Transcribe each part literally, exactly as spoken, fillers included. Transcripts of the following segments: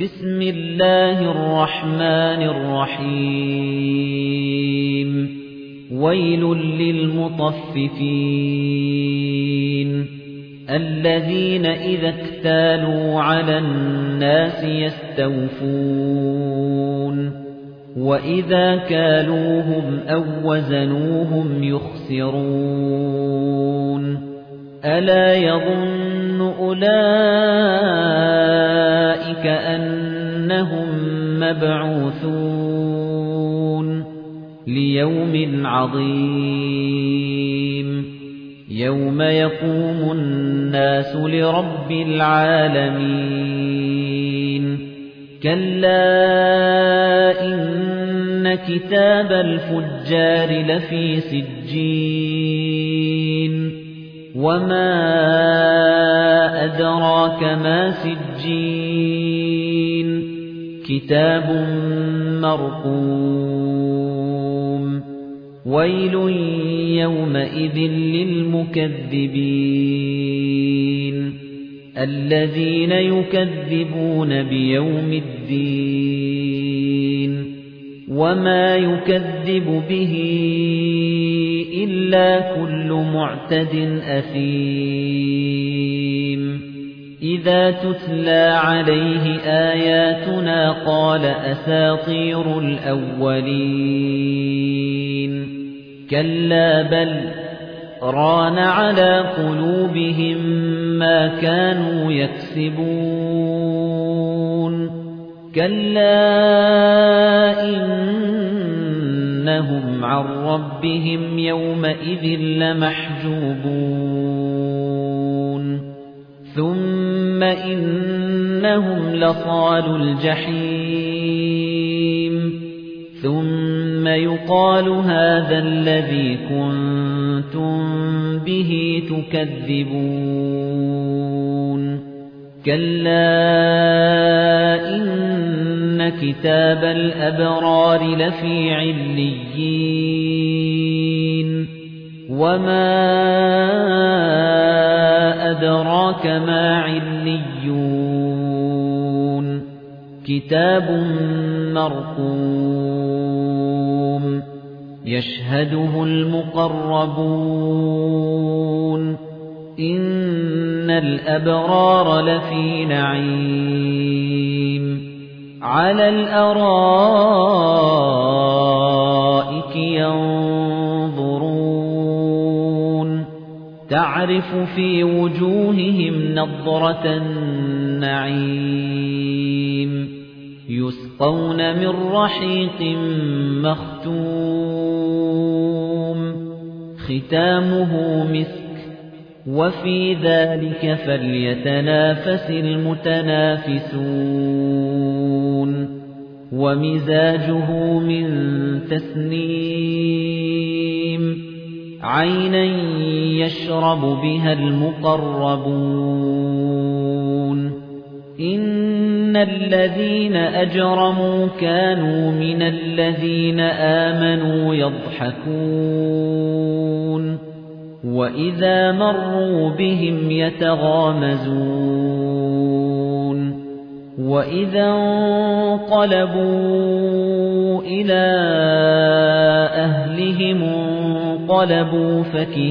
بسم الله الرحمن الرحيم ويل للمطففين الذين إذا اكتالوا على الناس يستوفون وإذا كالوهم أو وزنوهم يخسرون ألا يظن أولئك أنهم مبعوثون ليوم عظيم يوم يقوم الناس لرب العالمين كلا إن كتاب الفجار لفي سجين وما أدراك ما سجين كتاب مرقوم ويل يومئذ للمكذبين الذين يكذبون بيوم الدين وما يكذب به إلا كل معتد أثيم إذا تتلى عليه آياتنا قال أساطير الأولين كلا بل ران على قلوبهم ما كانوا يكسبون كلا إنهم عن ربهم يومئذ لمحجوبون ثم إنهم لصالو الجحيم ثم يقال هذا الذي كنتم به تكذبون كلا إن كتاب الأبرار لفي عليين وما أدراك ما عليون كتاب مرقوم يشهده المقربون إن الأبرار لفي نعيم على الأرائك ينظرون تعرف في وجوههم نضرة النعيم يسقون من رحيق مختوم ختامه مسك وفي ذلك فليتنافس المتنافسون ومزاجه من تسنيم عينا يشرب بها المقربون إن الذين أجرموا كانوا من الذين آمنوا يضحكون وإذا مروا بهم يتغامزون وإذا انقلبوا إلى أهلهم انقلبوا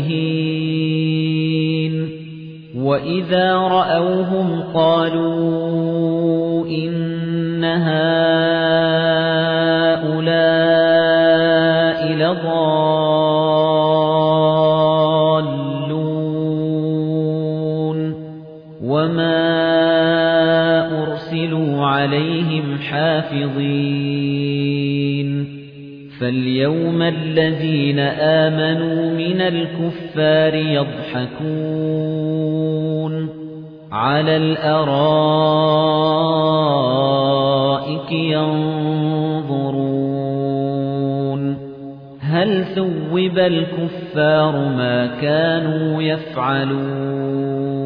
فكهين وإذا رأوهم قالوا إن هؤلاء لضالون وما أرسلوا عليهم حافظين فاليوم الذين آمنوا من الكفار يضحكون على الأرائك ينظرون هل ثوب الكفار ما كانوا يفعلون